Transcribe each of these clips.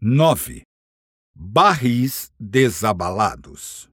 9. Barris desabalados.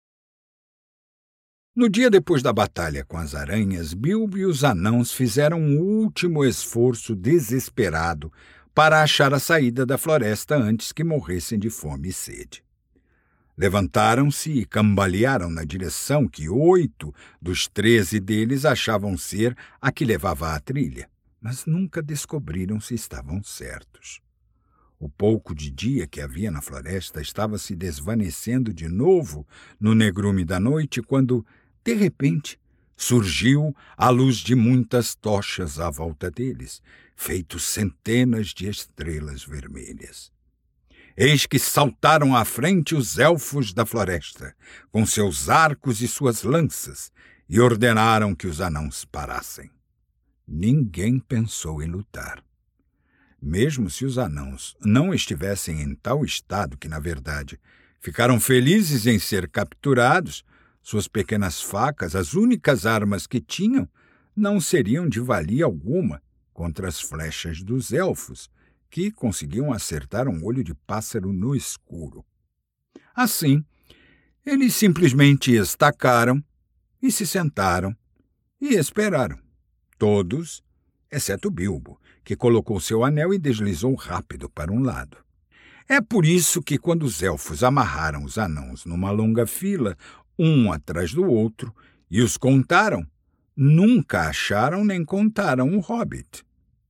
No dia depois da batalha com as aranhas, Bilbo e os anãos fizeram um último esforço desesperado para achar a saída da floresta antes que morressem de fome e sede. Levantaram-se e cambalearam na direção que 8 dos 13 deles achavam ser a que levava à trilha, mas nunca descobriram se estavam certos. O pouco de dia que havia na floresta estava se desvanecendo de novo no negrume da noite quando, de repente, surgiu a luz de muitas tochas à volta deles, feitos centenas de estrelas vermelhas. Eis que saltaram à frente os elfos da floresta, com seus arcos e suas lanças, e ordenaram que os anãos parassem. Ninguém pensou em lutar. Mesmo se os anãos não estivessem em tal estado que, na verdade, ficaram felizes em ser capturados, suas pequenas facas, as únicas armas que tinham, não seriam de valia alguma contra as flechas dos elfos, que conseguiam acertar um olho de pássaro no escuro. Assim, eles simplesmente estacaram e se sentaram e esperaram. Todos, exceto Bilbo, que colocou seu anel e deslizou rápido para um lado. É por isso que, quando os elfos amarraram os anãos numa longa fila, um atrás do outro, e os contaram, nunca acharam nem contaram o hobbit.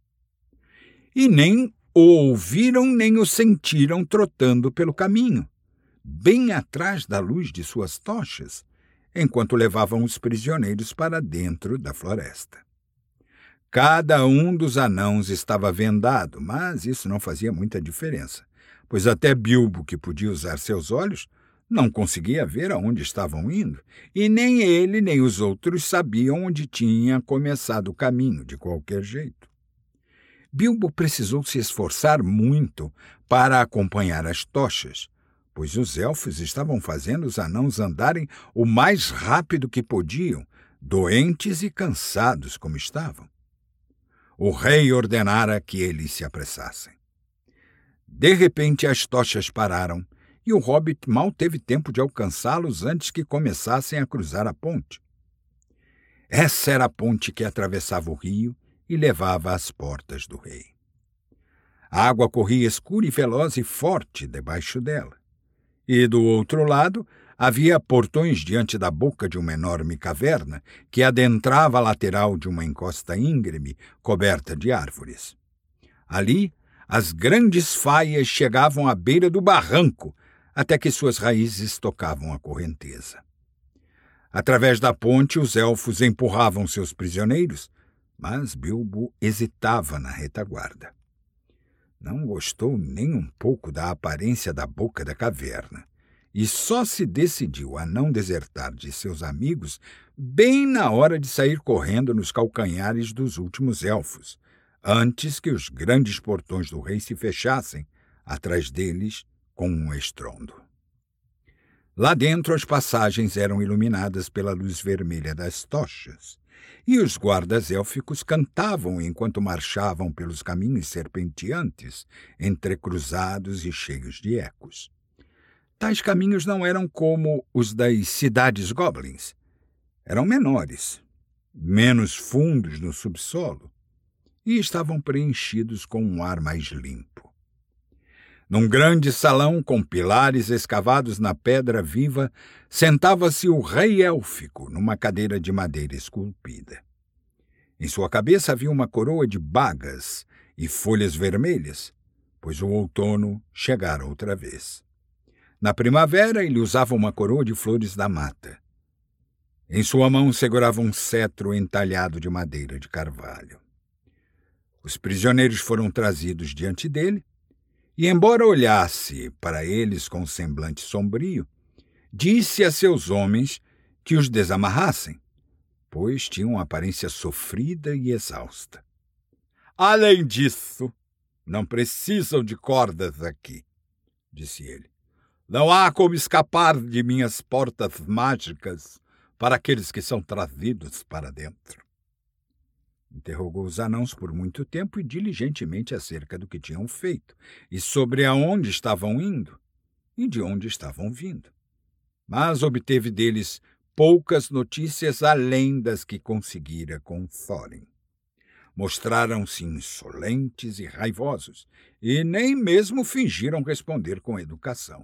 E nem o ouviram nem o sentiram trotando pelo caminho, bem atrás da luz de suas tochas, enquanto levavam os prisioneiros para dentro da floresta. Cada um dos anãos estava vendado, mas isso não fazia muita diferença, pois até Bilbo, que podia usar seus olhos, não conseguia ver aonde estavam indo, e nem ele nem os outros sabiam onde tinha começado o caminho, de qualquer jeito. Bilbo precisou se esforçar muito para acompanhar as tochas, pois os elfos estavam fazendo os anãos andarem o mais rápido que podiam, doentes e cansados como estavam. O rei ordenara que eles se apressassem. De repente as tochas pararam, e o hobbit mal teve tempo de alcançá-los antes que começassem a cruzar a ponte. Essa era a ponte que atravessava o rio e levava às portas do rei. A água corria escura e veloz e forte debaixo dela. E, do outro lado, havia portões diante da boca de uma enorme caverna que adentrava a lateral de uma encosta íngreme coberta de árvores. Ali, as grandes faias chegavam à beira do barranco, até que suas raízes tocavam a correnteza. Através da ponte, os elfos empurravam seus prisioneiros, mas Bilbo hesitava na retaguarda. Não gostou nem um pouco da aparência da boca da caverna, e só se decidiu a não desertar de seus amigos bem na hora de sair correndo nos calcanhares dos últimos elfos, antes que os grandes portões do rei se fechassem atrás deles com um estrondo. Lá dentro as passagens eram iluminadas pela luz vermelha das tochas, e os guardas élficos cantavam enquanto marchavam pelos caminhos serpenteantes, entrecruzados e cheios de ecos. Tais caminhos não eram como os das cidades goblins. Eram menores, menos fundos no subsolo, e estavam preenchidos com um ar mais limpo. Num grande salão com pilares escavados na pedra viva, sentava-se o rei élfico numa cadeira de madeira esculpida. Em sua cabeça havia uma coroa de bagas e folhas vermelhas, pois o outono chegara outra vez. Na primavera ele usava uma coroa de flores da mata. Em sua mão segurava um cetro entalhado de madeira de carvalho. Os prisioneiros foram trazidos diante dele, e, embora olhasse para eles com um semblante sombrio, disse a seus homens que os desamarrassem, pois tinham uma aparência sofrida e exausta. Além disso, não precisam de cordas aqui, disse ele. Não há como escapar de minhas portas mágicas para aqueles que são trazidos para dentro. Interrogou os anãos por muito tempo e diligentemente acerca do que tinham feito, e sobre aonde estavam indo e de onde estavam vindo. Mas obteve deles poucas notícias além das que conseguira com Thorin. Mostraram-se insolentes e raivosos, e nem mesmo fingiram responder com educação.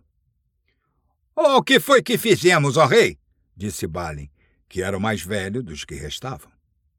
"O que foi que fizemos, ó rei?" disse Balin, que era o mais velho dos que restavam.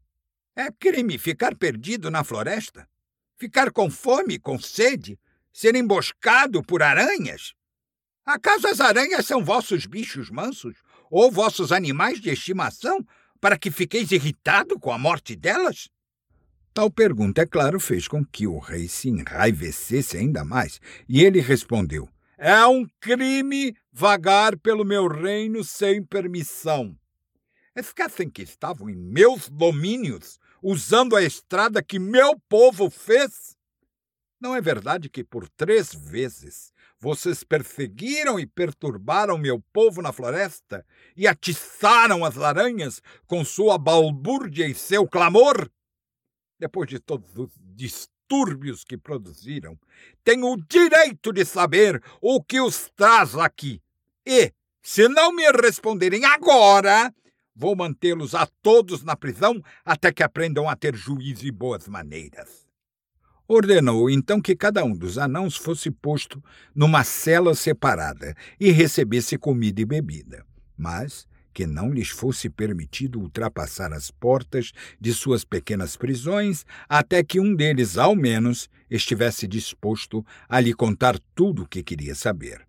"É crime ficar perdido na floresta? Ficar com fome, com sede? Ser emboscado por aranhas? Acaso as aranhas são vossos bichos mansos ou vossos animais de estimação para que fiqueis irritado com a morte delas?" Tal pergunta, é claro, fez com que o rei se enraivecesse ainda mais, e ele respondeu: "É um crime vagar pelo meu reino sem permissão. Esquecem que estavam em meus domínios, usando a estrada que meu povo fez? Não é verdade que por 3 vezes vocês perseguiram e perturbaram meu povo na floresta e atiçaram as aranhas com sua balbúrdia e seu clamor? Depois de todos os distúrbios que produziram, tenho o direito de saber o que os traz aqui. E, se não me responderem agora, vou mantê-los a todos na prisão até que aprendam a ter juízo e boas maneiras." Ordenou então que cada um dos anãos fosse posto numa cela separada e recebesse comida e bebida, mas que não lhes fosse permitido ultrapassar as portas de suas pequenas prisões até que um deles, ao menos, estivesse disposto a lhe contar tudo o que queria saber.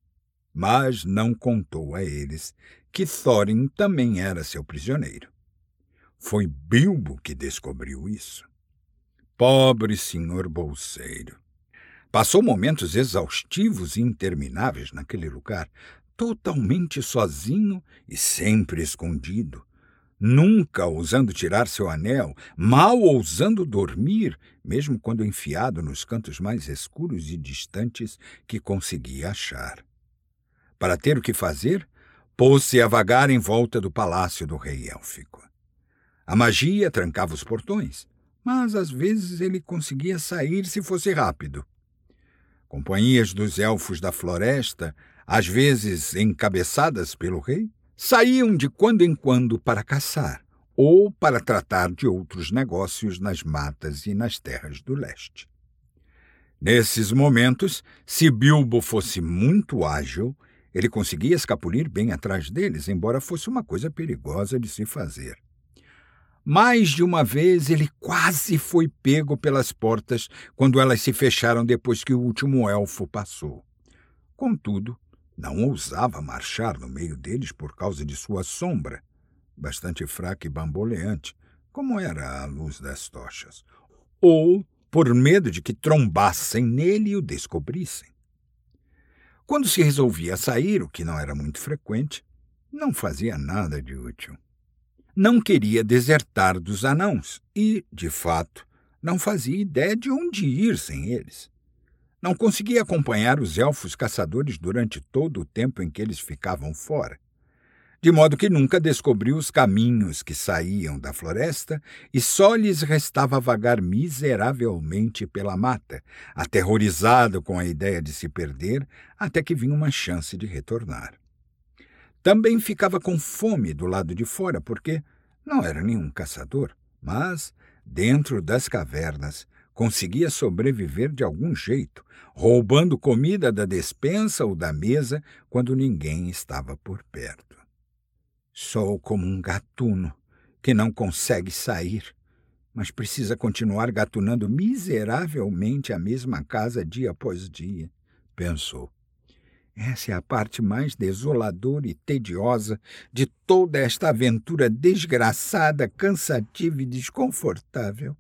Mas não contou a eles que Thorin também era seu prisioneiro. Foi Bilbo que descobriu isso. Pobre senhor bolseiro! Passou momentos exaustivos e intermináveis naquele lugar, totalmente sozinho e sempre escondido, nunca ousando tirar seu anel, mal ousando dormir, mesmo quando enfiado nos cantos mais escuros e distantes que conseguia achar. Para ter o que fazer, pôs-se a vagar em volta do palácio do rei élfico. A magia trancava os portões, mas às vezes ele conseguia sair se fosse rápido. Companhias dos elfos da floresta, às vezes encabeçadas pelo rei, saíam de quando em quando para caçar ou para tratar de outros negócios nas matas e nas terras do leste. Nesses momentos, se Bilbo fosse muito ágil, ele conseguia escapulir bem atrás deles, embora fosse uma coisa perigosa de se fazer. Mais de uma vez ele quase foi pego pelas portas quando elas se fecharam depois que o último elfo passou. Contudo, não ousava marchar no meio deles por causa de sua sombra, bastante fraca e bamboleante, como era a luz das tochas, ou por medo de que trombassem nele e o descobrissem. Quando se resolvia sair, o que não era muito frequente, não fazia nada de útil. Não queria desertar dos anãos e, de fato, não fazia ideia de onde ir sem eles. Não conseguia acompanhar os elfos caçadores durante todo o tempo em que eles ficavam fora, de modo que nunca descobriu os caminhos que saíam da floresta e só lhes restava vagar miseravelmente pela mata, aterrorizado com a ideia de se perder até que vinha uma chance de retornar. Também ficava com fome do lado de fora, porque não era nenhum caçador, mas, dentro das cavernas, conseguia sobreviver de algum jeito, roubando comida da despensa ou da mesa quando ninguém estava por perto. Sou como um gatuno que não consegue sair, mas precisa continuar gatunando miseravelmente a mesma casa dia após dia, pensou. Essa é a parte mais desoladora e tediosa de toda esta aventura desgraçada, cansativa e desconfortável.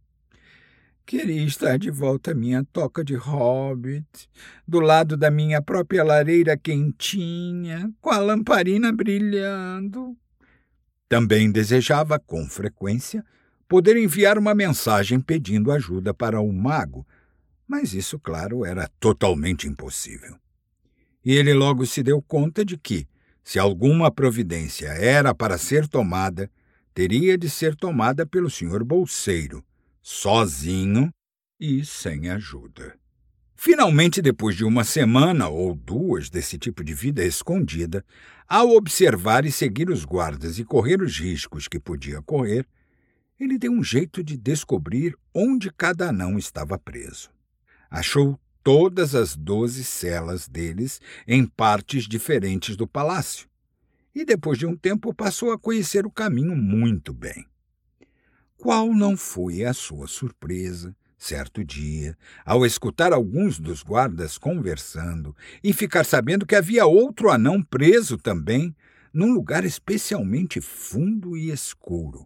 Queria estar de volta à minha toca de hobbit, do lado da minha própria lareira quentinha, com a lamparina brilhando. Também desejava, com frequência, poder enviar uma mensagem pedindo ajuda para o mago, mas isso, claro, era totalmente impossível. E ele logo se deu conta de que, se alguma providência era para ser tomada, teria de ser tomada pelo senhor Bolseiro, sozinho e sem ajuda. Finalmente, depois de uma semana ou duas desse tipo de vida escondida, ao observar e seguir os guardas e correr os riscos que podia correr, ele deu um jeito de descobrir onde cada anão estava preso. Achou todas as 12 celas deles em partes diferentes do palácio, e depois de um tempo passou a conhecer o caminho muito bem. Qual não foi a sua surpresa, certo dia, ao escutar alguns dos guardas conversando e ficar sabendo que havia outro anão preso também, num lugar especialmente fundo e escuro.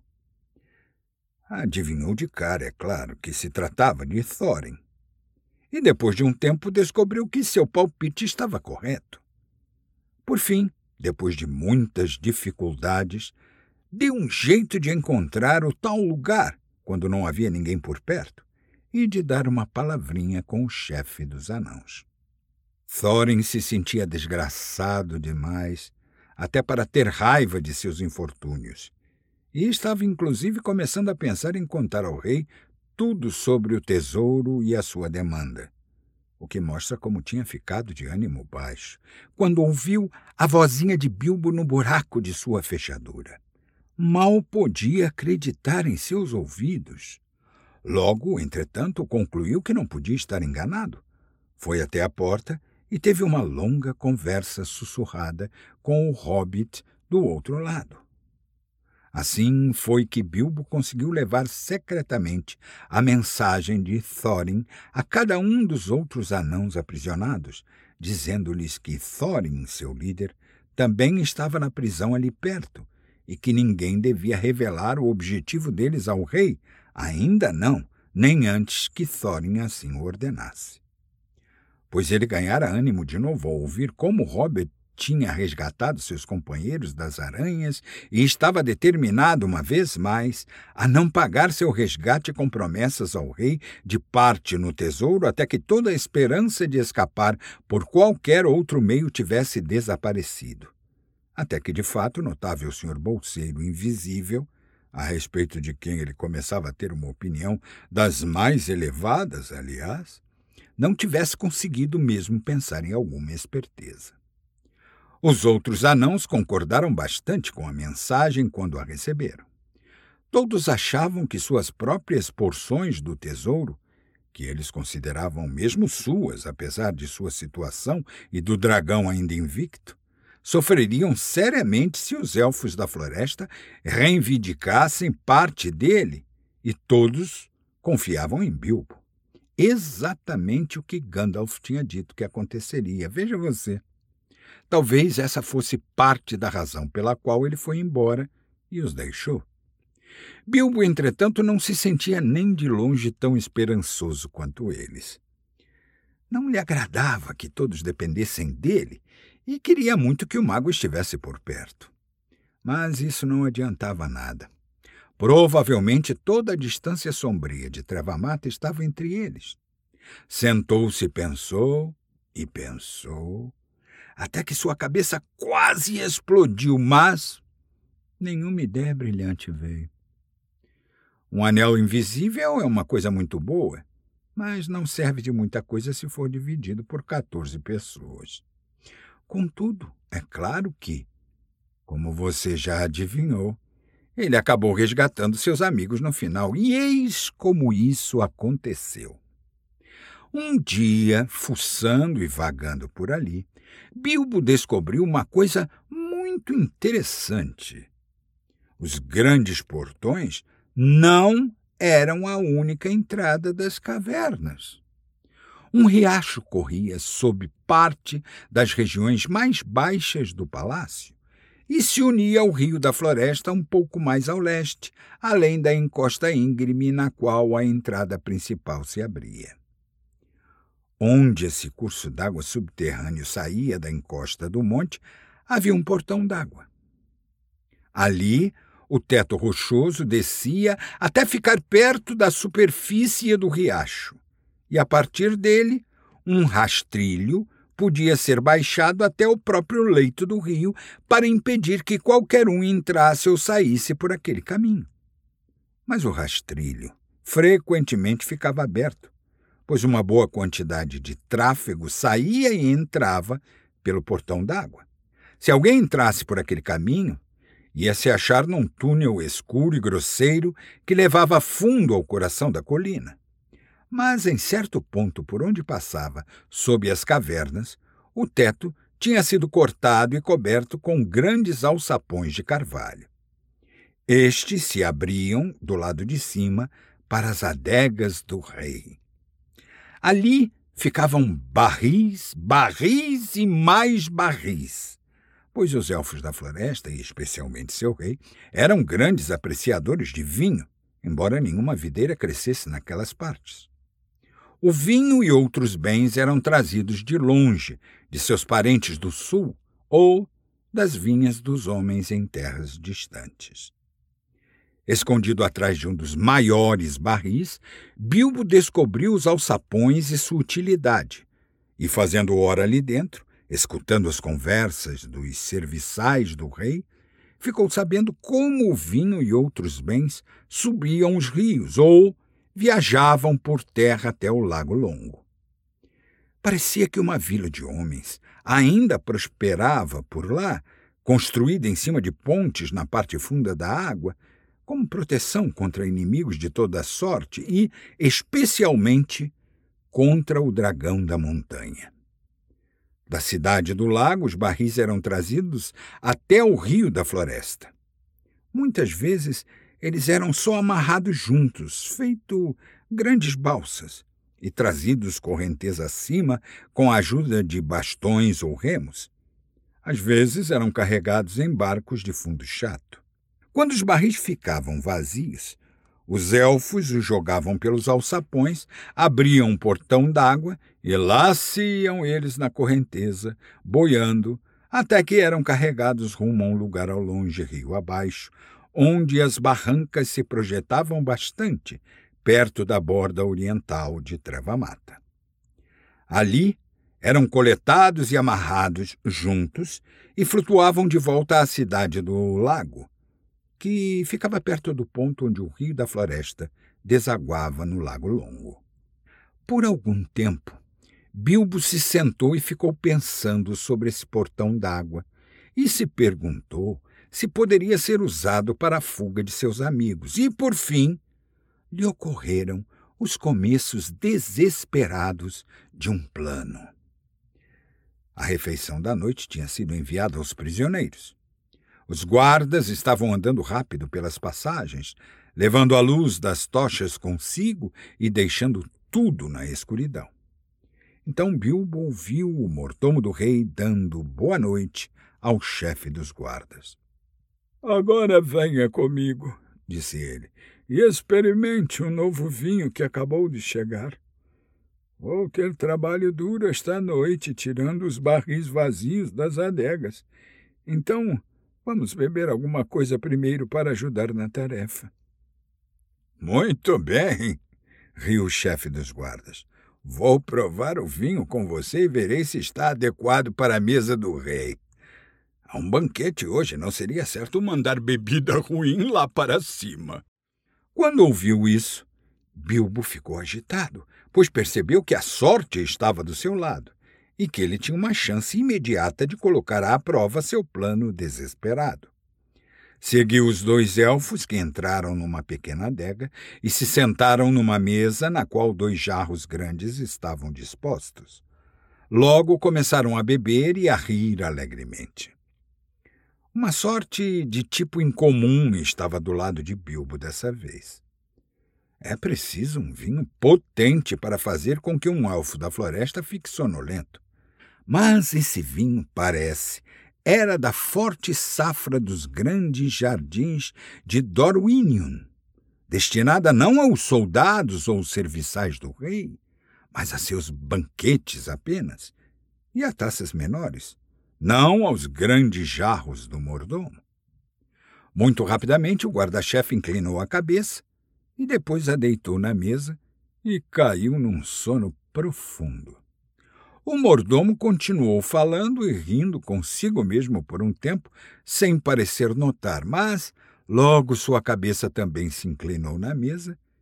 Adivinhou de cara, é claro, que se tratava de Thorin. E depois de um tempo descobriu que seu palpite estava correto. Por fim, depois de muitas dificuldades, deu um jeito de encontrar o tal lugar, quando não havia ninguém por perto, e de dar uma palavrinha com o chefe dos anãos. Thorin se sentia desgraçado demais, até para ter raiva de seus infortúnios, e estava inclusive começando a pensar em contar ao rei tudo sobre o tesouro e a sua demanda, o que mostra como tinha ficado de ânimo baixo, quando ouviu a vozinha de Bilbo no buraco de sua fechadura. Mal podia acreditar em seus ouvidos. Logo, entretanto, concluiu que não podia estar enganado. Foi até a porta e teve uma longa conversa sussurrada com o hobbit do outro lado. Assim foi que Bilbo conseguiu levar secretamente a mensagem de Thorin a cada um dos outros anãos aprisionados, dizendo-lhes que Thorin, seu líder, também estava na prisão ali perto e que ninguém devia revelar o objetivo deles ao rei, ainda não, nem antes que Thorin assim o ordenasse. Pois ele ganhara ânimo de novo ao ouvir como Hobbit tinha resgatado seus companheiros das aranhas e estava determinado, uma vez mais, a não pagar seu resgate com promessas ao rei de parte no tesouro até que toda a esperança de escapar por qualquer outro meio tivesse desaparecido. Até que, de fato, o notável Sr. Bolseiro Invisível, a respeito de quem ele começava a ter uma opinião das mais elevadas, aliás, não tivesse conseguido mesmo pensar em alguma esperteza. Os outros anãos concordaram bastante com a mensagem quando a receberam. Todos achavam que suas próprias porções do tesouro, que eles consideravam mesmo suas, apesar de sua situação e do dragão ainda invicto, sofreriam seriamente se os elfos da floresta reivindicassem parte dele, e todos confiavam em Bilbo. Exatamente o que Gandalf tinha dito que aconteceria. Veja você. Talvez essa fosse parte da razão pela qual ele foi embora e os deixou. Bilbo, entretanto, não se sentia nem de longe tão esperançoso quanto eles. Não lhe agradava que todos dependessem dele e queria muito que o mago estivesse por perto. Mas isso não adiantava nada. Provavelmente toda a distância sombria de Treva-mata estava entre eles. Sentou-se e pensou, até que sua cabeça quase explodiu, mas nenhuma ideia brilhante veio. Um anel invisível é uma coisa muito boa, mas não serve de muita coisa se for dividido por 14 pessoas. Contudo, é claro que, como você já adivinhou, ele acabou resgatando seus amigos no final, e eis como isso aconteceu. Um dia, fuçando e vagando por ali, Bilbo descobriu uma coisa muito interessante. Os grandes portões não eram a única entrada das cavernas. Um riacho corria sob parte das regiões mais baixas do palácio e se unia ao rio da floresta um pouco mais ao leste, além da encosta íngreme na qual a entrada principal se abria. Onde esse curso d'água subterrâneo saía da encosta do monte, havia um portão d'água. Ali, o teto rochoso descia até ficar perto da superfície do riacho, e a partir dele, um rastrilho podia ser baixado até o próprio leito do rio para impedir que qualquer um entrasse ou saísse por aquele caminho. Mas o rastrilho frequentemente ficava aberto, pois uma boa quantidade de tráfego saía e entrava pelo portão d'água. Se alguém entrasse por aquele caminho, ia se achar num túnel escuro e grosseiro que levava fundo ao coração da colina. Mas, em certo ponto por onde passava, sob as cavernas, o teto tinha sido cortado e coberto com grandes alçapões de carvalho. Estes se abriam, do lado de cima, para as adegas do rei. Ali ficavam barris, barris e mais barris, pois os elfos da floresta, e especialmente seu rei, eram grandes apreciadores de vinho, embora nenhuma videira crescesse naquelas partes. O vinho e outros bens eram trazidos de longe, de seus parentes do sul ou das vinhas dos homens em terras distantes. Escondido atrás de um dos maiores barris, Bilbo descobriu os alçapões e sua utilidade, e fazendo hora ali dentro, escutando as conversas dos serviçais do rei, ficou sabendo como o vinho e outros bens subiam os rios ou viajavam por terra até o Lago Longo. Parecia que uma vila de homens ainda prosperava por lá, construída em cima de pontes na parte funda da água, como proteção contra inimigos de toda sorte e, especialmente, contra o dragão da montanha. Da cidade do lago, os barris eram trazidos até o rio da floresta. Muitas vezes, eles eram só amarrados juntos, feito grandes balsas, e trazidos correnteza acima com a ajuda de bastões ou remos. Às vezes, eram carregados em barcos de fundo chato. Quando os barris ficavam vazios, os elfos os jogavam pelos alçapões, abriam um portão d'água e lá se iam eles na correnteza, boiando, até que eram carregados rumo a um lugar ao longe, rio abaixo, onde as barrancas se projetavam bastante, perto da borda oriental de Treva-mata. Ali eram coletados e amarrados juntos e flutuavam de volta à cidade do lago, que ficava perto do ponto onde o rio da floresta desaguava no Lago Longo. Por algum tempo, Bilbo se sentou e ficou pensando sobre esse portão d'água e se perguntou se poderia ser usado para a fuga de seus amigos. E, por fim, lhe ocorreram os começos desesperados de um plano. A refeição da noite tinha sido enviada aos prisioneiros. Os guardas estavam andando rápido pelas passagens, levando a luz das tochas consigo e deixando tudo na escuridão. Então Bilbo ouviu o mordomo do rei dando boa noite ao chefe dos guardas. "Agora venha comigo", disse ele, "e experimente o novo vinho que acabou de chegar. Vou ter trabalho duro esta noite tirando os barris vazios das adegas. Então, vamos beber alguma coisa primeiro para ajudar na tarefa." "Muito bem", riu o chefe dos guardas. "Vou provar o vinho com você e verei se está adequado para a mesa do rei. Há um banquete hoje, não seria certo mandar bebida ruim lá para cima." Quando ouviu isso, Bilbo ficou agitado, pois percebeu que a sorte estava do seu lado e que ele tinha uma chance imediata de colocar à prova seu plano desesperado. Seguiu os 2 elfos, que entraram numa pequena adega e se sentaram numa mesa na qual 2 jarros grandes estavam dispostos. Logo começaram a beber e a rir alegremente. Uma sorte de tipo incomum estava do lado de Bilbo dessa vez. É preciso um vinho potente para fazer com que um elfo da floresta fique sonolento. Mas esse vinho, parece, era da forte safra dos grandes jardins de Dorwinion, destinada não aos soldados ou serviçais do rei, mas a seus banquetes apenas, e a taças menores, não aos grandes jarros do mordomo. Muito rapidamente o guarda-chefe inclinou a cabeça e depois a deitou na mesa e caiu num sono profundo. O mordomo continuou falando e rindo consigo mesmo por um tempo, sem parecer notar, mas logo sua cabeça também se inclinou na mesa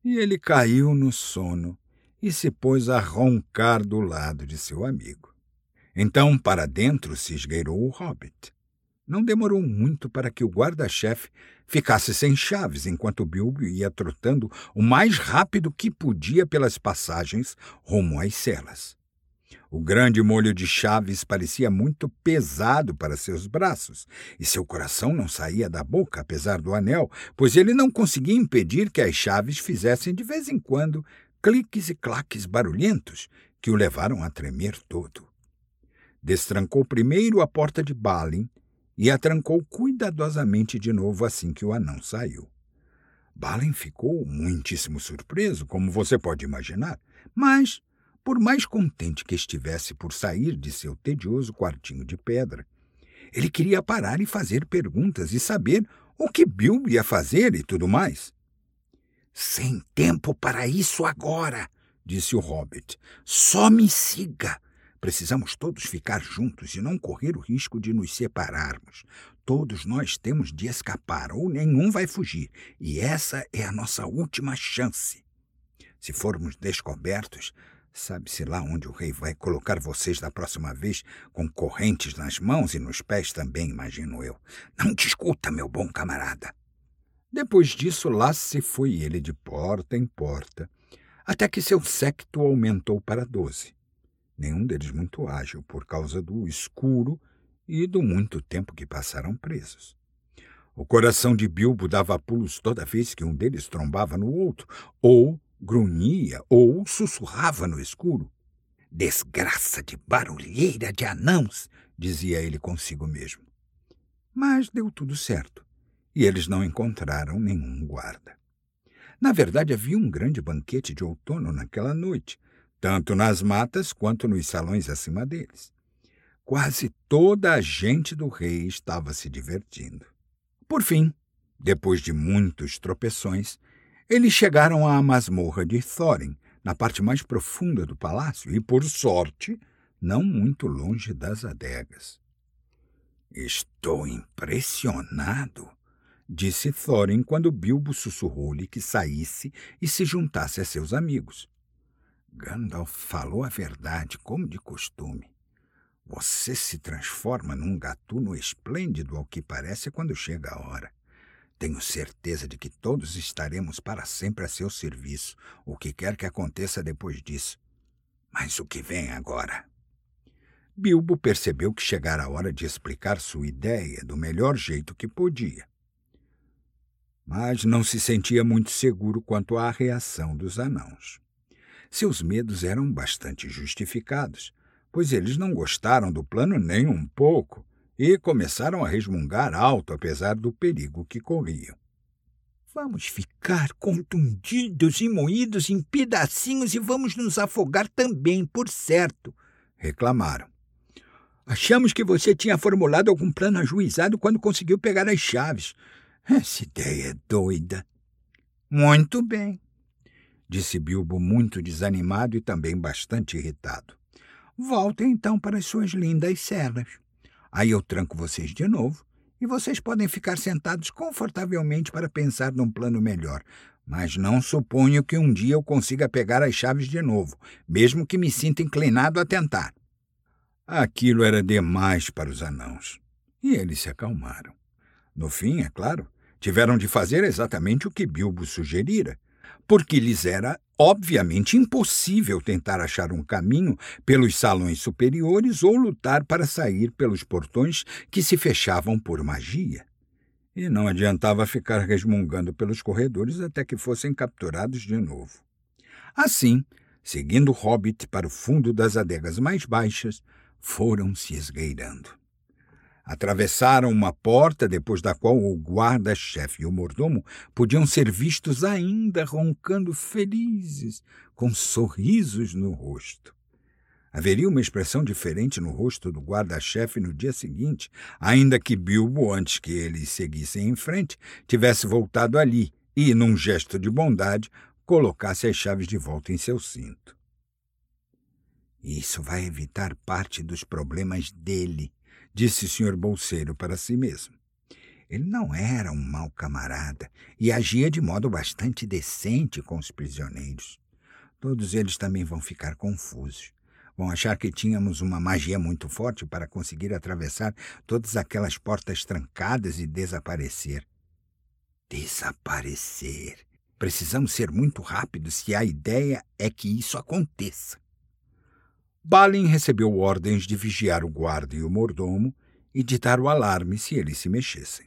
E ele caiu no sono e se pôs a roncar do lado de seu amigo. Então, para dentro se esgueirou o hobbit. Não demorou muito para que o guarda-chefe ficasse sem chaves, enquanto Bilbo ia trotando o mais rápido que podia pelas passagens rumo às celas. O grande molho de chaves parecia muito pesado para seus braços, e seu coração não saía da boca, apesar do anel, pois ele não conseguia impedir que as chaves fizessem de vez em quando cliques e claques barulhentos que o levaram a tremer todo. Destrancou primeiro a porta de Balin e a trancou cuidadosamente de novo assim que o anão saiu. Balin ficou muitíssimo surpreso, como você pode imaginar, mas, por mais contente que estivesse por sair de seu tedioso quartinho de pedra, ele queria parar e fazer perguntas e saber o que Bilbo ia fazer e tudo mais. "Sem tempo para isso agora", disse o hobbit. "Só me siga. Precisamos todos ficar juntos e não correr o risco de nos separarmos. Todos nós temos de escapar, ou nenhum vai fugir, e essa é a nossa última chance. Se formos descobertos, sabe-se lá onde o rei vai colocar vocês da próxima vez, com correntes nas mãos e nos pés também, imagino eu. Não discuta, meu bom camarada." Depois disso, lá se foi ele de porta em porta, até que seu séquito aumentou para 12. Nenhum deles muito ágil, por causa do escuro e do muito tempo que passaram presos. O coração de Bilbo dava pulos toda vez que um deles trombava no outro, ou grunhia, ou sussurrava no escuro. "Desgraça de barulheira de anãos", dizia ele consigo mesmo. Mas deu tudo certo, e eles não encontraram nenhum guarda. Na verdade, havia um grande banquete de outono naquela noite, tanto nas matas quanto nos salões acima deles. Quase toda a gente do rei estava se divertindo. Por fim, depois de muitos tropeções, eles chegaram à masmorra de Thorin, na parte mais profunda do palácio, e, por sorte, não muito longe das adegas. "Estou impressionado", disse Thorin quando Bilbo sussurrou-lhe que saísse e se juntasse a seus amigos. "Gandalf falou a verdade, como de costume. Você se transforma num gatuno esplêndido ao que parece quando chega a hora. Tenho certeza de que todos estaremos para sempre a seu serviço, o que quer que aconteça depois disso. Mas o que vem agora?" Bilbo percebeu que chegara a hora de explicar sua ideia do melhor jeito que podia. Mas não se sentia muito seguro quanto à reação dos anãos. Seus medos eram bastante justificados, pois eles não gostaram do plano nem um pouco e começaram a resmungar alto apesar do perigo que corriam. "Vamos ficar contundidos e moídos em pedacinhos e vamos nos afogar também, por certo", reclamaram. "Achamos que você tinha formulado algum plano ajuizado quando conseguiu pegar as chaves. Essa ideia é doida." "Muito bem", disse Bilbo, muito desanimado e também bastante irritado. "Voltem então para as suas lindas celas. Aí eu tranco vocês de novo e vocês podem ficar sentados confortavelmente para pensar num plano melhor. Mas não suponho que um dia eu consiga pegar as chaves de novo, mesmo que me sinta inclinado a tentar." Aquilo era demais para os anãos, e eles se acalmaram. No fim, é claro, tiveram de fazer exatamente o que Bilbo sugerira, porque lhes era obviamente impossível tentar achar um caminho pelos salões superiores ou lutar para sair pelos portões que se fechavam por magia. E não adiantava ficar resmungando pelos corredores até que fossem capturados de novo. Assim, seguindo o hobbit para o fundo das adegas mais baixas, foram se esgueirando. Atravessaram uma porta depois da qual o guarda-chefe e o mordomo podiam ser vistos ainda roncando felizes, com sorrisos no rosto. Haveria uma expressão diferente no rosto do guarda-chefe no dia seguinte, ainda que Bilbo, antes que eles seguissem em frente, tivesse voltado ali e, num gesto de bondade, colocasse as chaves de volta em seu cinto. "Isso vai evitar parte dos problemas dele", disse o Sr. Bolseiro para si mesmo. Ele não era um mau camarada e agia de modo bastante decente com os prisioneiros. Todos eles também vão ficar confusos. Vão achar que tínhamos uma magia muito forte para conseguir atravessar todas aquelas portas trancadas e desaparecer. Desaparecer. Precisamos ser muito rápidos se a ideia é que isso aconteça. Balin recebeu ordens de vigiar o guarda e o mordomo e de dar o alarme se eles se mexessem.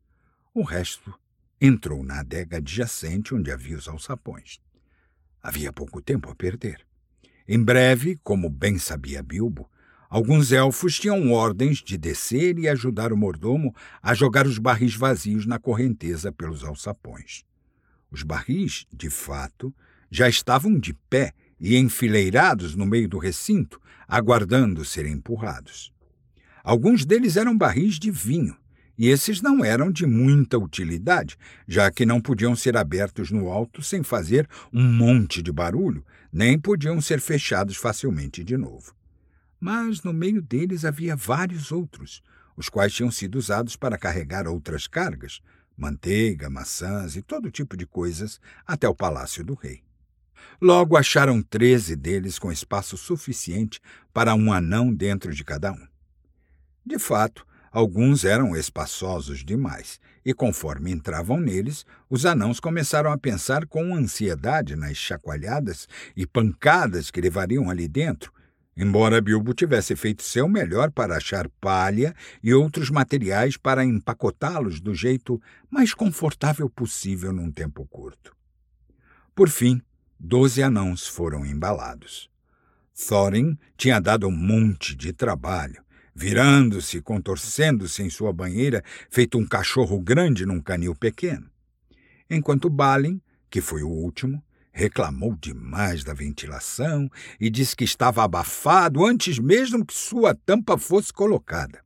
O resto entrou na adega adjacente onde havia os alçapões. Havia pouco tempo a perder. Em breve, como bem sabia Bilbo, alguns elfos tinham ordens de descer e ajudar o mordomo a jogar os barris vazios na correnteza pelos alçapões. Os barris, de fato, já estavam de pé e enfileirados no meio do recinto, aguardando serem empurrados. Alguns deles eram barris de vinho, e esses não eram de muita utilidade, já que não podiam ser abertos no alto sem fazer um monte de barulho, nem podiam ser fechados facilmente de novo. Mas no meio deles havia vários outros, os quais tinham sido usados para carregar outras cargas, manteiga, maçãs e todo tipo de coisas, até o palácio do rei. Logo acharam 13 deles com espaço suficiente para um anão dentro de cada um. De fato, alguns eram espaçosos demais, e conforme entravam neles, os anãos começaram a pensar com ansiedade nas chacoalhadas e pancadas que levariam ali dentro, embora Bilbo tivesse feito seu melhor para achar palha e outros materiais para empacotá-los do jeito mais confortável possível num tempo curto. Por fim, 12 anãos foram embalados. Thorin tinha dado um monte de trabalho, virando-se e contorcendo-se em sua banheira, feito um cachorro grande num canil pequeno. Enquanto Balin, que foi o último, reclamou demais da ventilação e disse que estava abafado antes mesmo que sua tampa fosse colocada.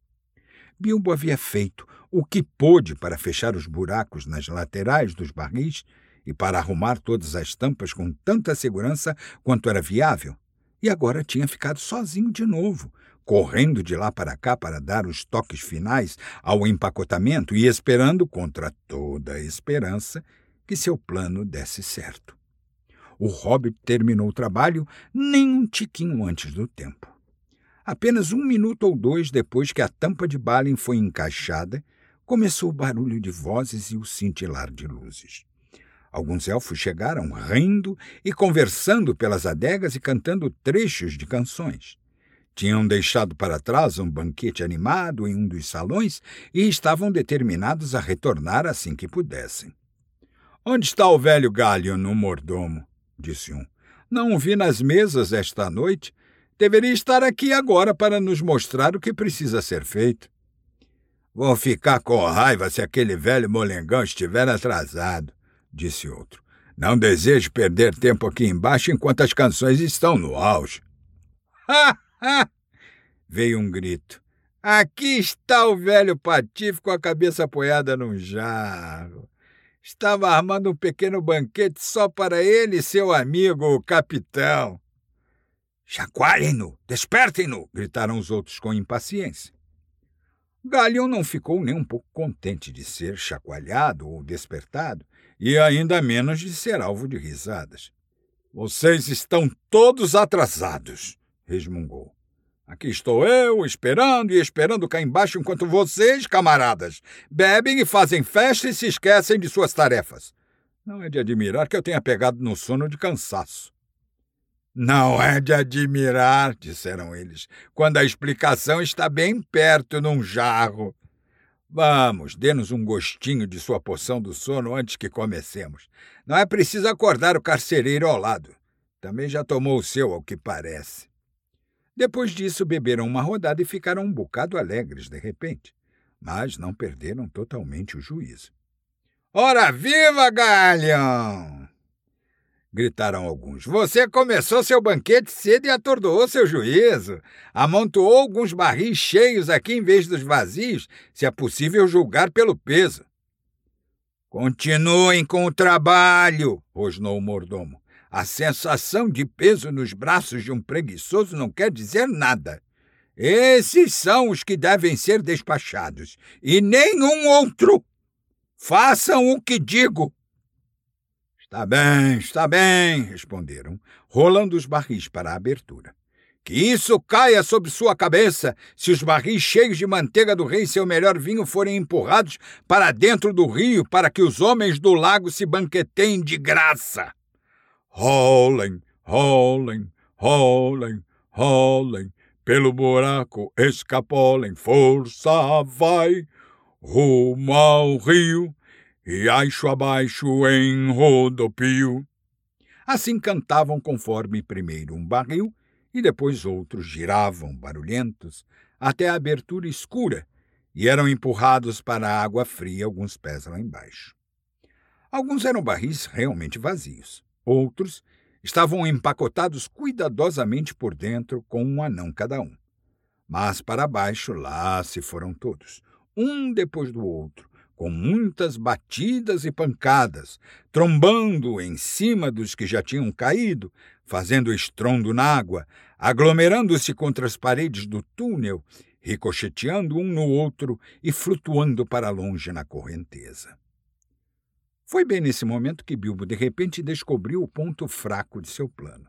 Bilbo havia feito o que pôde para fechar os buracos nas laterais dos barris e para arrumar todas as tampas com tanta segurança quanto era viável, e agora tinha ficado sozinho de novo, correndo de lá para cá para dar os toques finais ao empacotamento e esperando, contra toda a esperança, que seu plano desse certo. O hobbit terminou o trabalho nem um tiquinho antes do tempo. Apenas 1 minuto ou 2 depois que a tampa de Balin foi encaixada, começou o barulho de vozes e o cintilar de luzes. Alguns elfos chegaram rindo e conversando pelas adegas e cantando trechos de canções. Tinham deixado para trás um banquete animado em um dos salões e estavam determinados a retornar assim que pudessem. "Onde está o velho Galion, o mordomo?" disse um. "Não o vi nas mesas esta noite. Deveria estar aqui agora para nos mostrar o que precisa ser feito." "Vou ficar com raiva se aquele velho molengão estiver atrasado", disse outro. "Não desejo perder tempo aqui embaixo enquanto as canções estão no auge." "Ha, ha!" veio um grito. "Aqui está o velho patife com a cabeça apoiada num jarro. Estava armando um pequeno banquete só para ele e seu amigo, o capitão." "Chacoalhem-no! Despertem-no!" gritaram os outros com impaciência. Galion não ficou nem um pouco contente de ser chacoalhado ou despertado, e ainda menos de ser alvo de risadas. "Vocês estão todos atrasados", resmungou. "Aqui estou eu, esperando e esperando cá embaixo, enquanto vocês, camaradas, bebem e fazem festa e se esquecem de suas tarefas. Não é de admirar que eu tenha pegado no sono de cansaço." "Não é de admirar", disseram eles, "quando a explicação está bem perto num jarro. Vamos, dê-nos um gostinho de sua poção do sono antes que comecemos. Não é preciso acordar o carcereiro ao lado. Também já tomou o seu, ao que parece." Depois disso, beberam uma rodada e ficaram um bocado alegres de repente, mas não perderam totalmente o juízo. "Ora viva, Galion!" gritaram alguns. "Você começou seu banquete cedo e atordoou seu juízo. Amontoou alguns barris cheios aqui em vez dos vazios, se é possível julgar pelo peso." "Continuem com o trabalho", rosnou o mordomo. "A sensação de peso nos braços de um preguiçoso não quer dizer nada. Esses são os que devem ser despachados, e nenhum outro. Façam o que digo. Está bem, responderam, rolando os barris para a abertura. Que isso caia sobre sua cabeça se os barris cheios de manteiga do rei e seu melhor vinho forem empurrados para dentro do rio para que os homens do lago se banqueteiem de graça. Rolem, rolem, rolem, rolem, pelo buraco escapolem, força vai, rumo ao rio, riacho abaixo em rodopio. Assim cantavam conforme primeiro um barril e depois outros giravam, barulhentos, até a abertura escura, e eram empurrados para a água fria alguns pés lá embaixo. Alguns eram barris realmente vazios. Outros estavam empacotados cuidadosamente por dentro, com um anão cada um. Mas para baixo lá se foram todos, um depois do outro, com muitas batidas e pancadas, trombando em cima dos que já tinham caído, fazendo estrondo na água, aglomerando-se contra as paredes do túnel, ricocheteando um no outro e flutuando para longe na correnteza. Foi bem nesse momento que Bilbo de repente descobriu o ponto fraco de seu plano.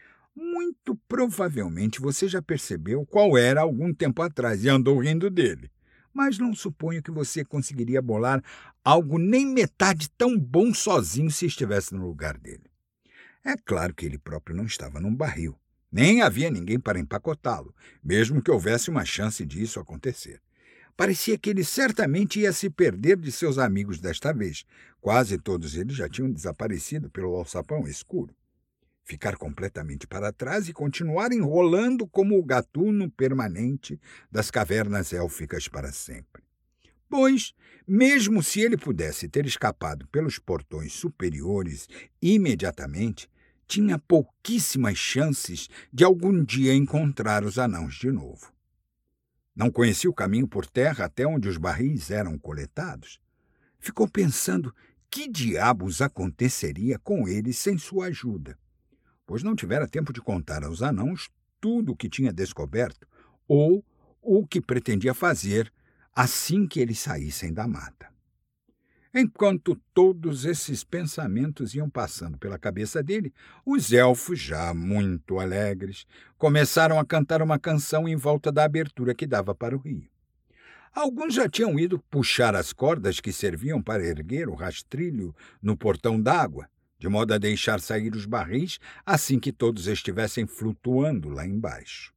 Muito provavelmente você já percebeu qual era há algum tempo atrás e andou rindo dele. Mas não suponho que você conseguiria bolar algo nem metade tão bom sozinho se estivesse no lugar dele. É claro que ele próprio não estava num barril. Nem havia ninguém para empacotá-lo, mesmo que houvesse uma chance disso acontecer. Parecia que ele certamente ia se perder de seus amigos desta vez. Quase todos eles já tinham desaparecido pelo alçapão escuro. Ficar completamente para trás e continuar enrolando como o gatuno permanente das cavernas élficas para sempre. Pois, mesmo se ele pudesse ter escapado pelos portões superiores imediatamente, tinha pouquíssimas chances de algum dia encontrar os anãos de novo. Não conhecia o caminho por terra até onde os barris eram coletados. Ficou pensando que diabos aconteceria com ele sem sua ajuda, pois não tivera tempo de contar aos anãos tudo o que tinha descoberto ou o que pretendia fazer assim que eles saíssem da mata. Enquanto todos esses pensamentos iam passando pela cabeça dele, os elfos, já muito alegres, começaram a cantar uma canção em volta da abertura que dava para o rio. Alguns já tinham ido puxar as cordas que serviam para erguer o rastrilho no portão d'água, de modo a deixar sair os barris assim que todos estivessem flutuando lá embaixo.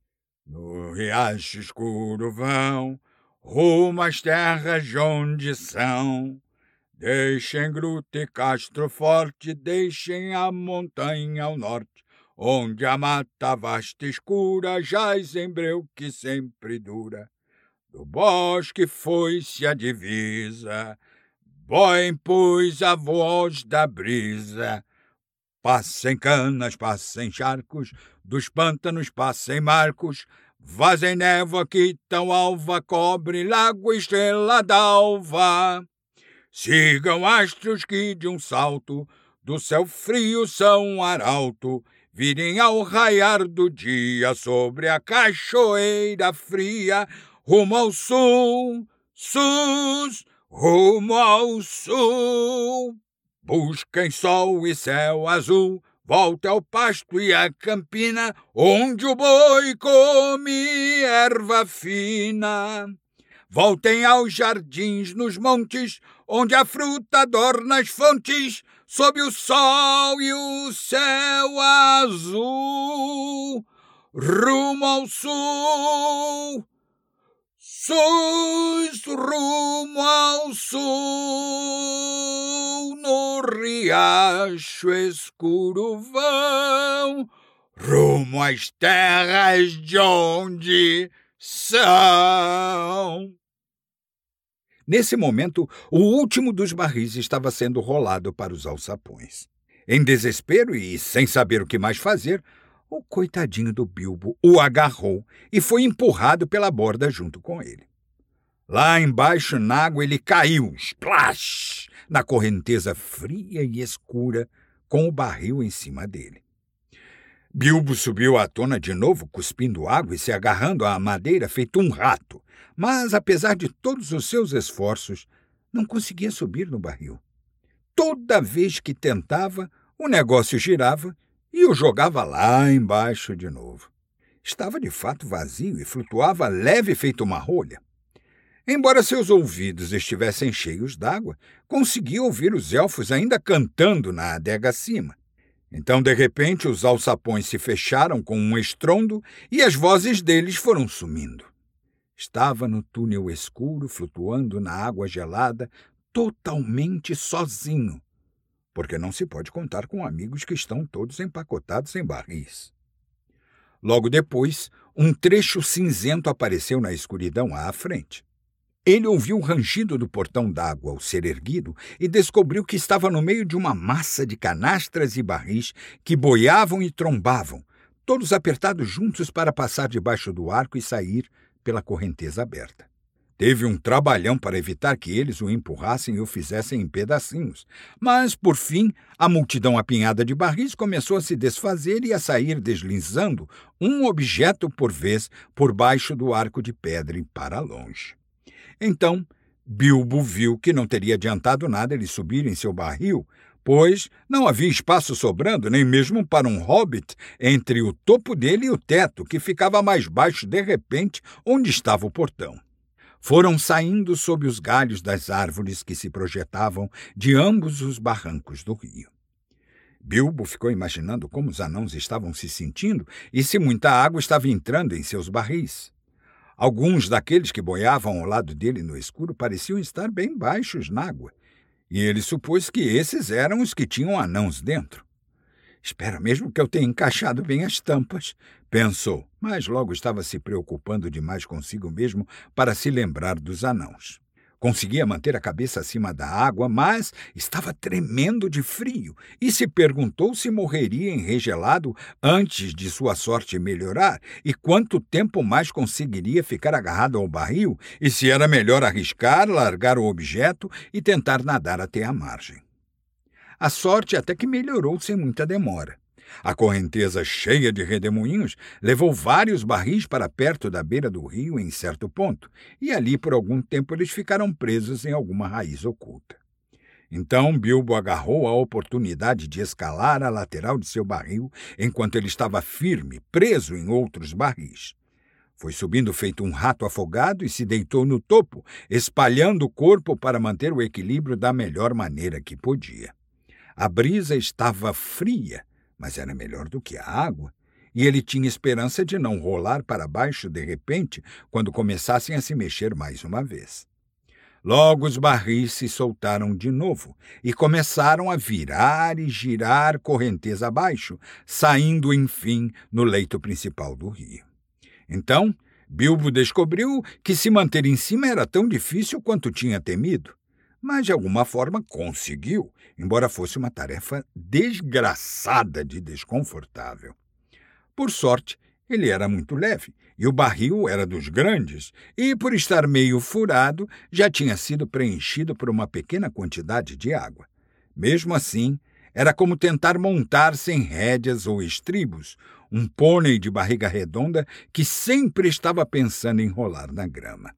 No riacho escuro vão, rumo às terras de onde são. Deixem gruta e castro forte, deixem a montanha ao norte, onde a mata vasta e escura jaz em breu que sempre dura. Do bosque foi-se a divisa, boem, pois, a voz da brisa. Passem canas, passem charcos, dos pântanos passem marcos, vazem névoa que tão alva cobre lago e estrela d'alva. Sigam astros que de um salto do céu frio são arauto, virem ao raiar do dia sobre a cachoeira fria, rumo ao sul, sus, rumo ao sul. Busquem sol e céu azul, volte ao pasto e à campina, onde o boi come erva fina. Voltem aos jardins nos montes, onde a fruta adorna as fontes, sob o sol e o céu azul. Rumo ao sul, sus, rumo ao sul, no riacho escuro vão, rumo às terras de onde são. Nesse momento, o último dos barris estava sendo rolado para os alçapões. Em desespero e sem saber o que mais fazer, o coitadinho do Bilbo o agarrou e foi empurrado pela borda junto com ele. Lá embaixo, na água, ele caiu, splash, na correnteza fria e escura, com o barril em cima dele. Bilbo subiu à tona de novo, cuspindo água e se agarrando à madeira feito um rato, mas, apesar de todos os seus esforços, não conseguia subir no barril. Toda vez que tentava, o negócio girava e o jogava lá embaixo de novo. Estava de fato vazio e flutuava leve feito uma rolha. Embora seus ouvidos estivessem cheios d'água, conseguia ouvir os elfos ainda cantando na adega acima. Então, de repente, os alçapões se fecharam com um estrondo e as vozes deles foram sumindo. Estava no túnel escuro, flutuando na água gelada, totalmente sozinho, porque não se pode contar com amigos que estão todos empacotados em barris. Logo depois, um trecho cinzento apareceu na escuridão à frente. Ele ouviu o rangido do portão d'água ao ser erguido e descobriu que estava no meio de uma massa de canastras e barris que boiavam e trombavam, todos apertados juntos para passar debaixo do arco e sair pela correnteza aberta. Teve um trabalhão para evitar que eles o empurrassem e o fizessem em pedacinhos, mas, por fim, a multidão apinhada de barris começou a se desfazer e a sair deslizando um objeto por vez por baixo do arco de pedra e para longe. Então, Bilbo viu que não teria adiantado nada ele subir em seu barril, pois não havia espaço sobrando nem mesmo para um hobbit entre o topo dele e o teto, que ficava mais baixo de repente onde estava o portão. Foram saindo sob os galhos das árvores que se projetavam de ambos os barrancos do rio. Bilbo ficou imaginando como os anãos estavam se sentindo e se muita água estava entrando em seus barris. Alguns daqueles que boiavam ao lado dele no escuro pareciam estar bem baixos na água, e ele supôs que esses eram os que tinham anãos dentro. Espera mesmo que eu tenha encaixado bem as tampas, pensou, mas logo estava se preocupando demais consigo mesmo para se lembrar dos anãos. Conseguia manter a cabeça acima da água, mas estava tremendo de frio e se perguntou se morreria enregelado antes de sua sorte melhorar e quanto tempo mais conseguiria ficar agarrado ao barril e se era melhor arriscar, largar o objeto e tentar nadar até a margem. A sorte até que melhorou sem muita demora. A correnteza cheia de redemoinhos levou vários barris para perto da beira do rio em certo ponto, e ali por algum tempo eles ficaram presos em alguma raiz oculta. Então Bilbo agarrou a oportunidade de escalar a lateral de seu barril enquanto ele estava firme, preso em outros barris. Foi subindo feito um rato afogado e se deitou no topo, espalhando o corpo para manter o equilíbrio da melhor maneira que podia. A brisa estava fria, mas era melhor do que a água, e ele tinha esperança de não rolar para baixo de repente quando começassem a se mexer mais uma vez. Logo os barris se soltaram de novo e começaram a virar e girar correnteza abaixo, saindo, enfim, no leito principal do rio. Então, Bilbo descobriu que se manter em cima era tão difícil quanto tinha temido. Mas, de alguma forma, conseguiu, embora fosse uma tarefa desgraçada de desconfortável. Por sorte, ele era muito leve, e o barril era dos grandes, e, por estar meio furado, já tinha sido preenchido por uma pequena quantidade de água. Mesmo assim, era como tentar montar sem rédeas ou estribos um pônei de barriga redonda que sempre estava pensando em rolar na grama.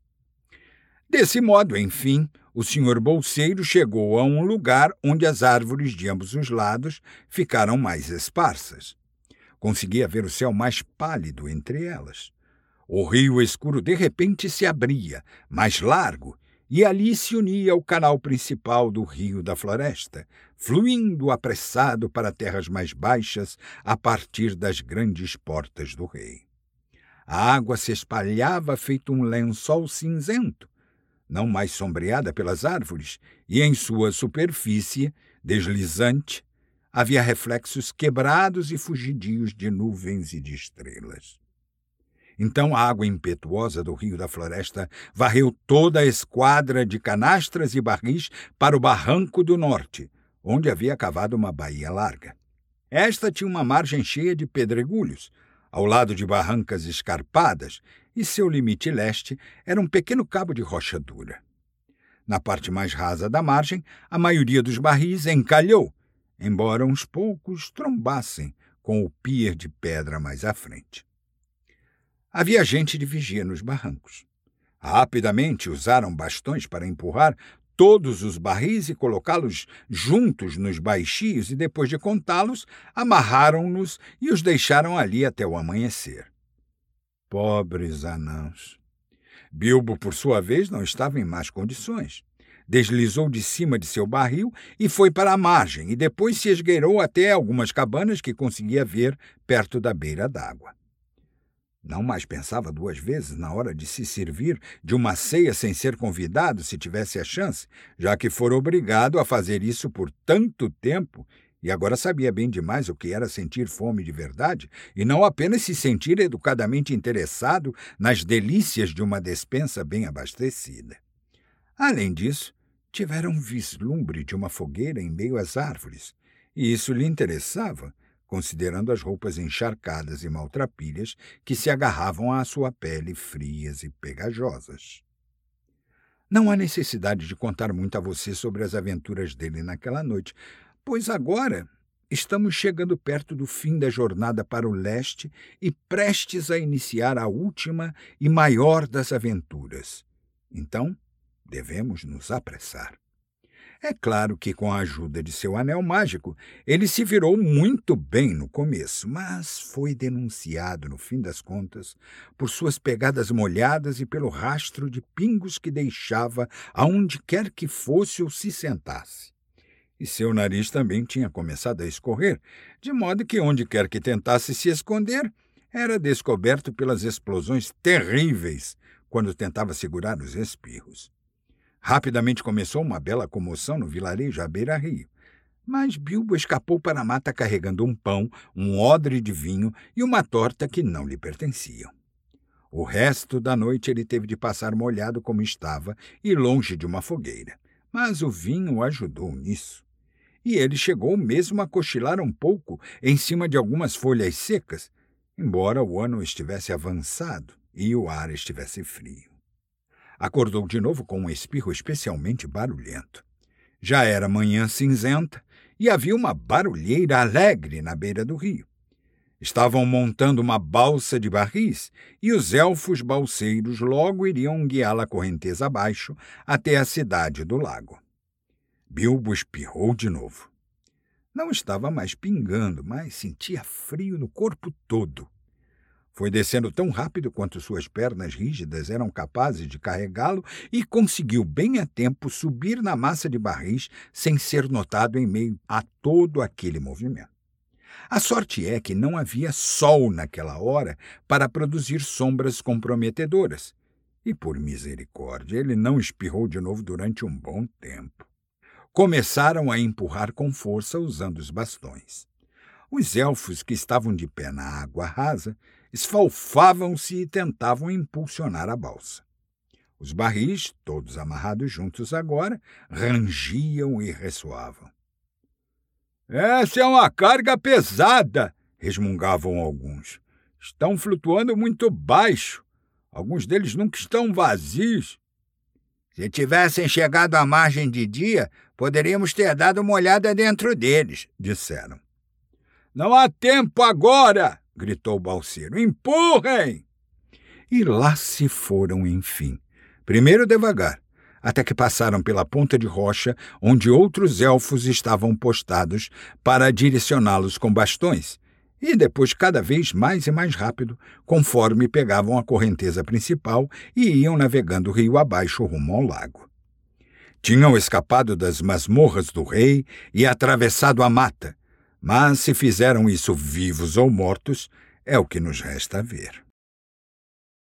Desse modo, enfim, o Sr. Bolseiro chegou a um lugar onde as árvores de ambos os lados ficaram mais esparsas. Conseguia ver o céu mais pálido entre elas. O rio escuro de repente se abria, mais largo, e ali se unia ao canal principal do Rio da Floresta, fluindo apressado para terras mais baixas a partir das grandes portas do rei. A água se espalhava feito um lençol cinzento, não mais sombreada pelas árvores, e em sua superfície, deslizante, havia reflexos quebrados e fugidios de nuvens e de estrelas. Então a água impetuosa do Rio da Floresta varreu toda a esquadra de canastras e barris para o barranco do norte, onde havia cavado uma baía larga. Esta tinha uma margem cheia de pedregulhos, ao lado de barrancas escarpadas, e seu limite leste era um pequeno cabo de rocha dura. Na parte mais rasa da margem, a maioria dos barris encalhou, embora uns poucos trombassem, com o pier de pedra mais à frente. Havia gente de vigia nos barrancos. Rapidamente usaram bastões para empurrar todos os barris e colocá-los juntos nos baixios e, depois de contá-los, amarraram-nos e os deixaram ali até o amanhecer. Pobres anãos! Bilbo, por sua vez, não estava em más condições. Deslizou de cima de seu barril e foi para a margem, e depois se esgueirou até algumas cabanas que conseguia ver perto da beira d'água. Não mais pensava duas vezes na hora de se servir de uma ceia sem ser convidado, se tivesse a chance, já que fora obrigado a fazer isso por tanto tempo, e agora sabia bem demais o que era sentir fome de verdade, e não apenas se sentir educadamente interessado nas delícias de uma despensa bem abastecida. Além disso, tivera um vislumbre de uma fogueira em meio às árvores, e isso lhe interessava, considerando as roupas encharcadas e maltrapilhas que se agarravam à sua pele frias e pegajosas. Não há necessidade de contar muito a você sobre as aventuras dele naquela noite, pois agora estamos chegando perto do fim da jornada para o leste e prestes a iniciar a última e maior das aventuras. Então, devemos nos apressar. É claro que, com a ajuda de seu anel mágico, ele se virou muito bem no começo, mas foi denunciado, no fim das contas, por suas pegadas molhadas e pelo rastro de pingos que deixava aonde quer que fosse ou se sentasse. E seu nariz também tinha começado a escorrer, de modo que, onde quer que tentasse se esconder, era descoberto pelas explosões terríveis quando tentava segurar os espirros. Rapidamente começou uma bela comoção no vilarejo à beira-rio, mas Bilbo escapou para a mata carregando um pão, um odre de vinho e uma torta que não lhe pertenciam. O resto da noite ele teve de passar molhado como estava e longe de uma fogueira, mas o vinho o ajudou nisso. E ele chegou mesmo a cochilar um pouco em cima de algumas folhas secas, embora o ano estivesse avançado e o ar estivesse frio. Acordou de novo com um espirro especialmente barulhento. Já era manhã cinzenta e havia uma barulheira alegre na beira do rio. Estavam montando uma balsa de barris e os elfos balseiros logo iriam guiá-la correnteza abaixo até a cidade do lago. Bilbo espirrou de novo. Não estava mais pingando, mas sentia frio no corpo todo. Foi descendo tão rápido quanto suas pernas rígidas eram capazes de carregá-lo e conseguiu bem a tempo subir na massa de barris sem ser notado em meio a todo aquele movimento. A sorte é que não havia sol naquela hora para produzir sombras comprometedoras, e por misericórdia ele não espirrou de novo durante um bom tempo. Começaram a empurrar com força usando os bastões. Os elfos que estavam de pé na água rasa esfalfavam-se e tentavam impulsionar a balsa. Os barris, todos amarrados juntos agora, rangiam e ressoavam. "Essa é uma carga pesada", resmungavam alguns. "Estão flutuando muito baixo. Alguns deles nunca estão vazios." "Se tivessem chegado à margem de dia, poderíamos ter dado uma olhada dentro deles", disseram. "Não há tempo agora!" gritou o balseiro. "Empurrem!" E lá se foram, enfim. Primeiro devagar, até que passaram pela ponta de rocha, onde outros elfos estavam postados para direcioná-los com bastões, e depois cada vez mais e mais rápido, conforme pegavam a correnteza principal e iam navegando rio abaixo rumo ao lago. Tinham escapado das masmorras do rei e atravessado a mata, mas se fizeram isso vivos ou mortos, é o que nos resta ver.